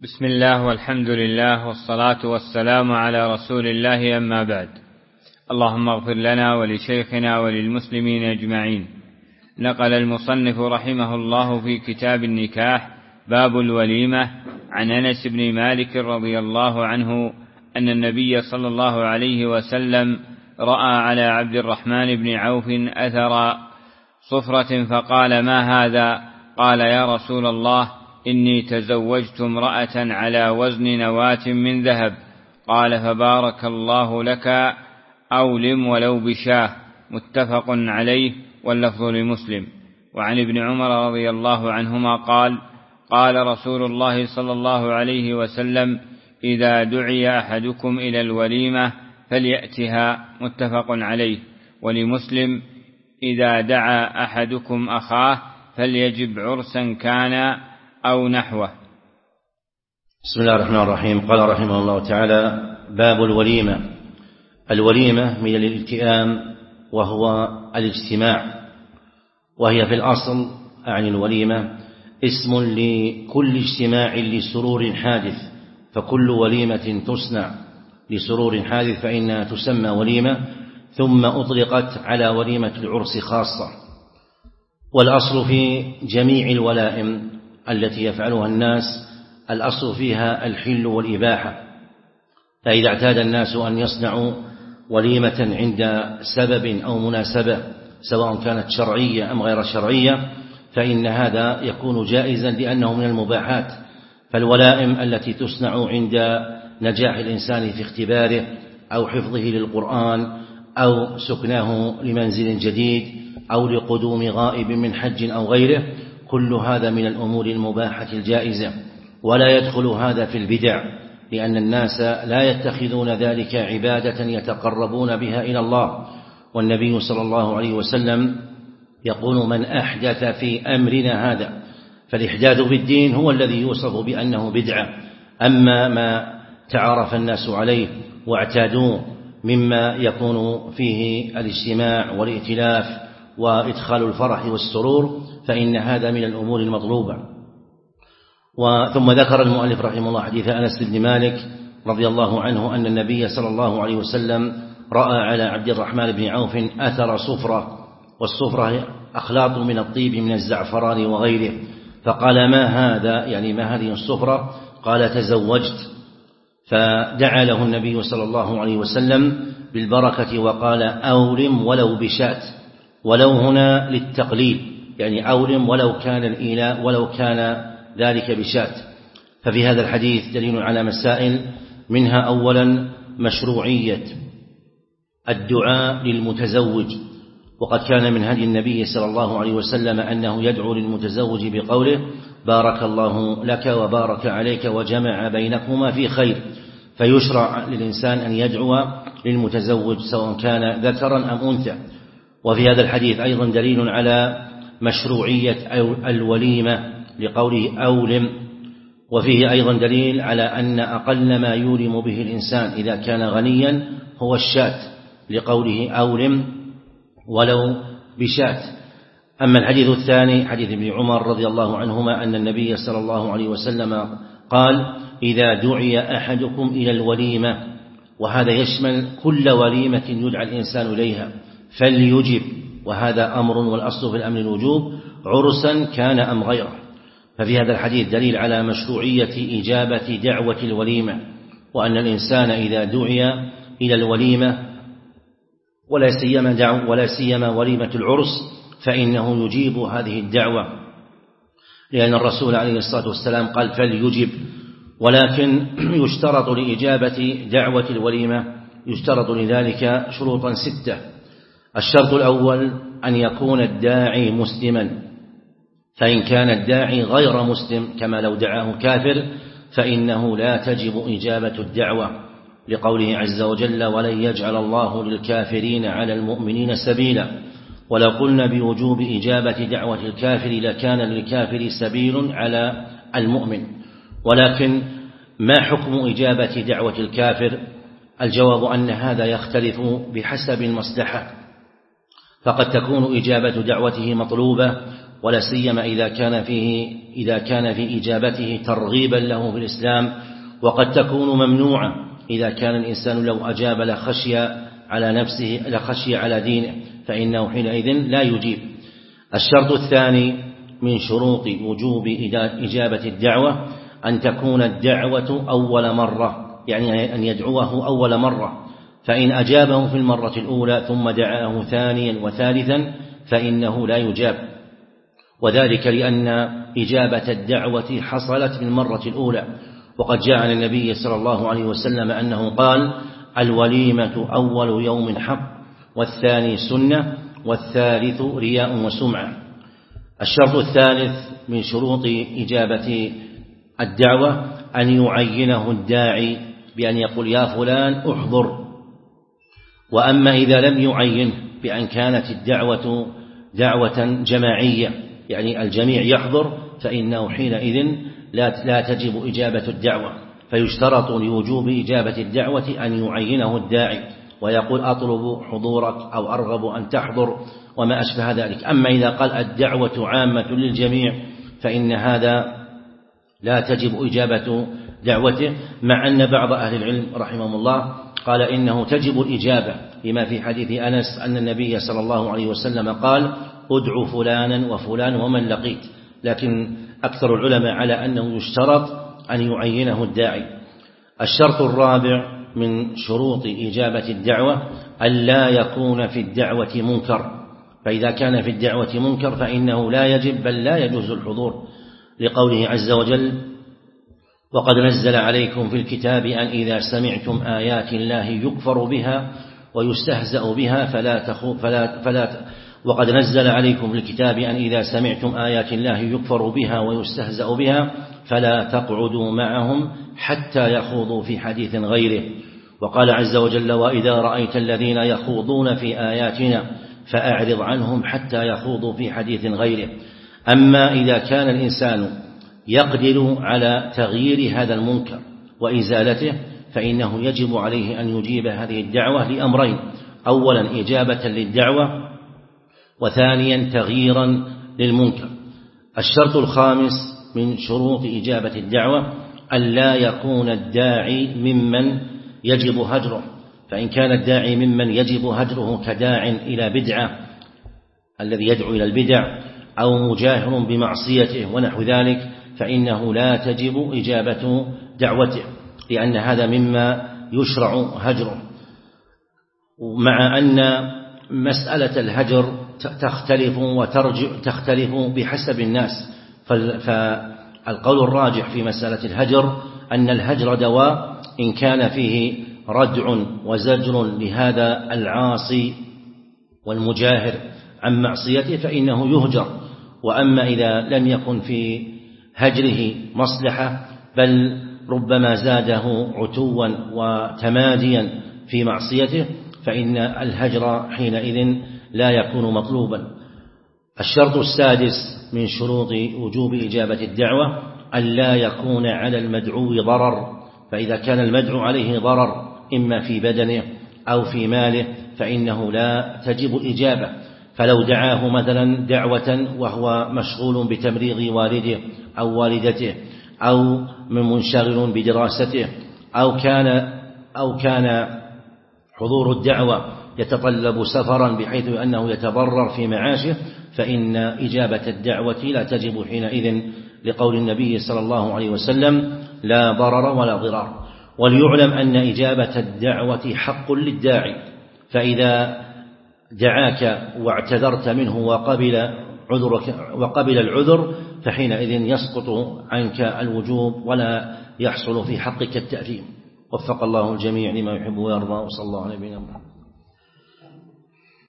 بسم الله والحمد لله والصلاة والسلام على رسول الله، أما بعد. اللهم اغفر لنا ولشيخنا وللمسلمين أجمعين. نقل المصنف رحمه الله في كتاب النكاح باب الوليمة عن أنس بن مالك رضي الله عنه أن النبي صلى الله عليه وسلم رأى على عبد الرحمن بن عوف أثر صفرة فقال: ما هذا؟ قال: يا رسول الله، إني تزوجت امرأة على وزن نواة من ذهب. قال: فبارك الله لك، أولم ولو بشاه. متفق عليه، واللفظ لمسلم. وعن ابن عمر رضي الله عنهما قال: قال رسول الله صلى الله عليه وسلم: إذا دعي أحدكم إلى الوليمة فليأتها. متفق عليه. ولمسلم: إذا دعا أحدكم أخاه فليجب عرسا كان أو نحوه. بسم الله الرحمن الرحيم. قال رحمه الله تعالى: باب الوليمة. الوليمة من الالتئام، وهو الاجتماع، وهي في الأصل عن الوليمة اسم لكل اجتماع لسرور حادث، فكل وليمة تصنع لسرور حادث فإنها تسمى وليمة، ثم أطلقت على وليمة العرس خاصة. والأصل في جميع الولائم التي يفعلها الناس الأصل فيها الحل والإباحة، فإذا اعتاد الناس أن يصنعوا وليمة عند سبب أو مناسبة سواء كانت شرعية أم غير شرعية فإن هذا يكون جائزا لأنه من المباحات. فالولائم التي تصنع عند نجاح الإنسان في اختباره أو حفظه للقرآن أو سكناه لمنزل جديد أو لقدوم غائب من حج أو غيره، كل هذا من الأمور المباحة الجائزة، ولا يدخل هذا في البدع، لأن الناس لا يتخذون ذلك عبادة يتقربون بها إلى الله. والنبي صلى الله عليه وسلم يقول: من أحدث في أمرنا هذا، فالإحداث في الدين هو الذي يوصف بأنه بدعة. أما ما تعارف الناس عليه واعتادوه مما يكون فيه الاجتماع والائتلاف وإدخال الفرح والسرور فإن هذا من الأمور المطلوبة. ثم ذكر المؤلف رحمه الله حديث أنس بن مالك رضي الله عنه أن النبي صلى الله عليه وسلم رأى على عبد الرحمن بن عوف أثر صفرة، والصفرة أخلاط من الطيب من الزعفران وغيره، فقال: ما هذا؟ يعني ما هذه الصفرة؟ قال: تزوجت. فدعا له النبي صلى الله عليه وسلم بالبركة وقال: أولم ولو بشات. ولو هنا للتقليل، يعني أولم ولو كان الإيلاء ولو كان ذلك بشات. ففي هذا الحديث دليل على مسائل، منها أولا مشروعية الدعاء للمتزوج، وقد كان من هدي النبي صلى الله عليه وسلم أنه يدعو للمتزوج بقوله: بارك الله لك وبارك عليك وجمع بينكما في خير. فيشرع للإنسان أن يدعو للمتزوج سواء كان ذكرا أم أنثى. وفي هذا الحديث أيضا دليل على مشروعية الوليمة لقوله أولم، وفيه أيضا دليل على أن أقل ما يولم به الإنسان إذا كان غنيا هو الشاة لقوله أولم ولو بشاة. أما الحديث الثاني حديث ابن عمر رضي الله عنهما أن النبي صلى الله عليه وسلم قال: إذا دعي أحدكم إلى الوليمة، وهذا يشمل كل وليمة يدعى الإنسان إليها، فليجب، وهذا أمر والأصل في الأمر الوجوب عرسا كان أم غيره. ففي هذا الحديث دليل على مشروعية إجابة دعوة الوليمة، وأن الإنسان إذا دعي إلى الوليمة ولا سيما وليمة العرس فإنه يجيب هذه الدعوة، لأن الرسول عليه الصلاة والسلام قال: فليجب. ولكن يشترط لإجابة دعوة الوليمة يشترط لذلك شروطا 6. الشرط الأول أن يكون الداعي مسلما، فإن كان الداعي غير مسلم كما لو دعاه كافر فإنه لا تجب إجابة الدعوة، لقوله عز وجل: ولن يجعل الله للكافرين على المؤمنين سبيلا. ولو قلنا بوجوب إجابة دعوة الكافر لكان للكافر سبيل على المؤمن. ولكن ما حكم إجابة دعوة الكافر؟ الجواب أن هذا يختلف بحسب المصلحة، فقد تكون إجابة دعوته مطلوبة ولا سيما إذا كان في إجابته ترغيبا له في الإسلام، وقد تكون ممنوعة إذا كان الإنسان لو أجاب لخشي على دينه، فإنه حينئذ لا يجيب. الشرط الثاني من شروط وجوب إجابة الدعوة أن تكون الدعوة أول مرة، يعني أن يدعوه أول مرة، فإن أجابه في المرة الأولى ثم دعاه ثانيا وثالثا فإنه لا يجاب، وذلك لأن إجابة الدعوة حصلت في المرة الأولى. وقد جاء عن النبي صلى الله عليه وسلم أنه قال: الوليمة أول يوم حق، والثاني سنة، والثالث رياء وسمعة. الشرط الثالث من شروط إجابة الدعوة أن يعينه الداعي بأن يقول: يا فلان احضر. وأما إذا لم يعين بأن كانت الدعوة دعوة جماعية، يعني الجميع يحضر، فإنه حينئذ لا تجب إجابة الدعوة، فيشترط لوجوب إجابة الدعوة أن يعينه الداعي ويقول: أطلب حضورك أو أرغب أن تحضر وما أشبه ذلك. أما إذا قال الدعوة عامة للجميع فإن هذا لا تجب إجابة دعوته، مع أن بعض أهل العلم رحمهم الله قال إنه تجب الإجابة، لما في حديث أنس أن النبي صلى الله عليه وسلم قال: ادعوا فلانا وفلان ومن لقيت. لكن أكثر العلماء على أنه يشترط أن يعينه الداعي. الشرط الرابع من شروط إجابة الدعوة أن لا يكون في الدعوة منكر، فإذا كان في الدعوة منكر فإنه لا يجب بل لا يجوز الحضور، لقوله عز وجل: وقد نزل عليكم في الكتاب أن إذا سمعتم آيات الله يكفر بها ويستهزأ بها وقد نزل عليكم في الكتاب أن إذا سمعتم آيات الله يكفر بها ويستهزأ بها فلا تقعدوا معهم حتى يخوضوا في حديث غيره. وقال عز وجل: وإذا رأيت الذين يخوضون في آياتنا فأعرض عنهم حتى يخوضوا في حديث غيره. أما إذا كان الإنسان يقدر على تغيير هذا المنكر وإزالته فإنه يجب عليه أن يجيب هذه الدعوة لأمرين: أولا إجابة للدعوة، وثانيا تغييرا للمنكر. الشرط الخامس من شروط إجابة الدعوة أن لا يكون الداعي ممن يجب هجره، فإن كان الداعي ممن يجب هجره كداع إلى بدعة الذي يدعو إلى البدع أو مجاهر بمعصيته ونحو ذلك فإنه لا تجب إجابة دعوته، لأن هذا مما يشرع هجره. مع أن مسألة الهجر تختلف بحسب الناس، فالقول الراجح في مسألة الهجر أن الهجر دواء إن كان فيه ردع وزجر لهذا العاصي والمجاهر عن معصيته فإنه يهجر. وأما إذا لم يكن في هجره مصلحة بل ربما زاده عتوا وتماديا في معصيته فإن الهجر حينئذ لا يكون مطلوبا. الشرط السادس من شروط وجوب إجابة الدعوة أن لا يكون على المدعو ضرر، فإذا كان المدعو عليه ضرر إما في بدنه أو في ماله فإنه لا تجب الإجابة. فلو دعاه مثلا دعوة وهو مشغول بتمريض والده أو والدته أو منشغل بدراسته أو كان حضور الدعوة يتطلب سفرا بحيث أنه يتضرر في معاشه فإن إجابة الدعوة لا تجب حينئذ، لقول النبي صلى الله عليه وسلم: لا ضرر ولا ضرار. وليعلم أن إجابة الدعوة حق للداعي، فإذا دعاك واعتذرت منه وقبل العذر فحينئذ يسقط عنك الوجوب ولا يحصل في حقك التأثيم. وفق الله الجميع لما يحب ويرضى، وصلى الله عليه وسلم.